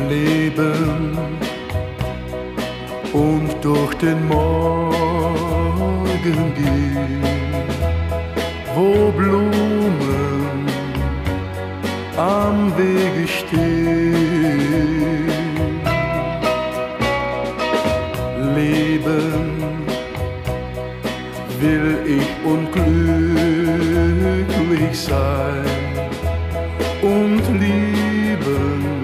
Leben und durch den Morgen gehen, wo Blumen am Wege stehen. Leben will ich und glücklich sein und lieben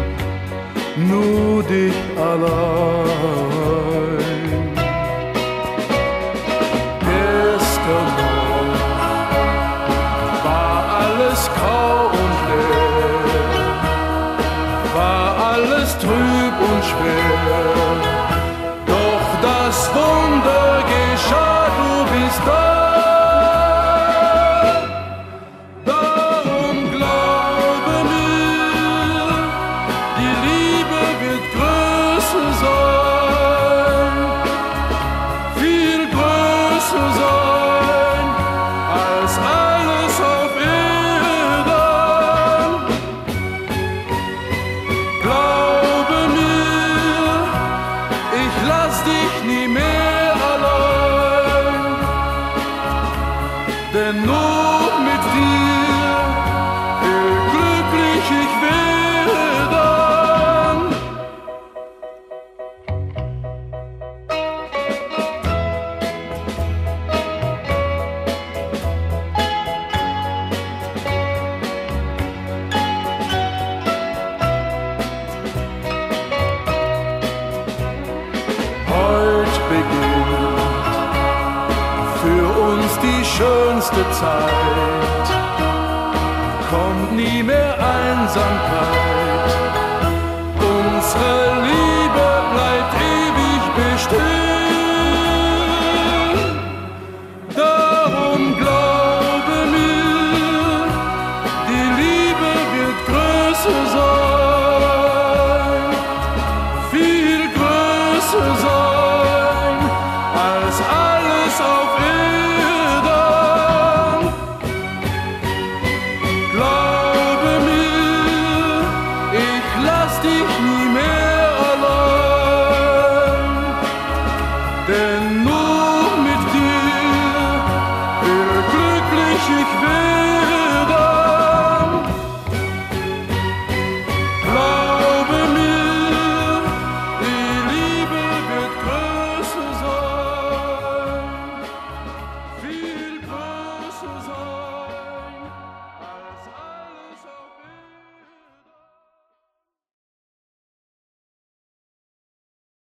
nur dich allein. Gestern noch war alles grau und leer, war alles trüb und schwer, doch das Wunder geschah, du bist da. Darum glaube mir, die Liebe wird größer sein, viel größer sein als alles auf Erden. Glaube mir, ich lass dich nie mehr allein, denn nur mit dir, wie glücklich ich werden. Heut beginnt für uns die schönste Zeit, kommt nie mehr Einsamkeit, unsere Liebe bleibt ewig bestehen. Darum glaube mir, die Liebe wird größer sein, viel größer sein als alles auf Erden. Glaube mir, ich lass dich nie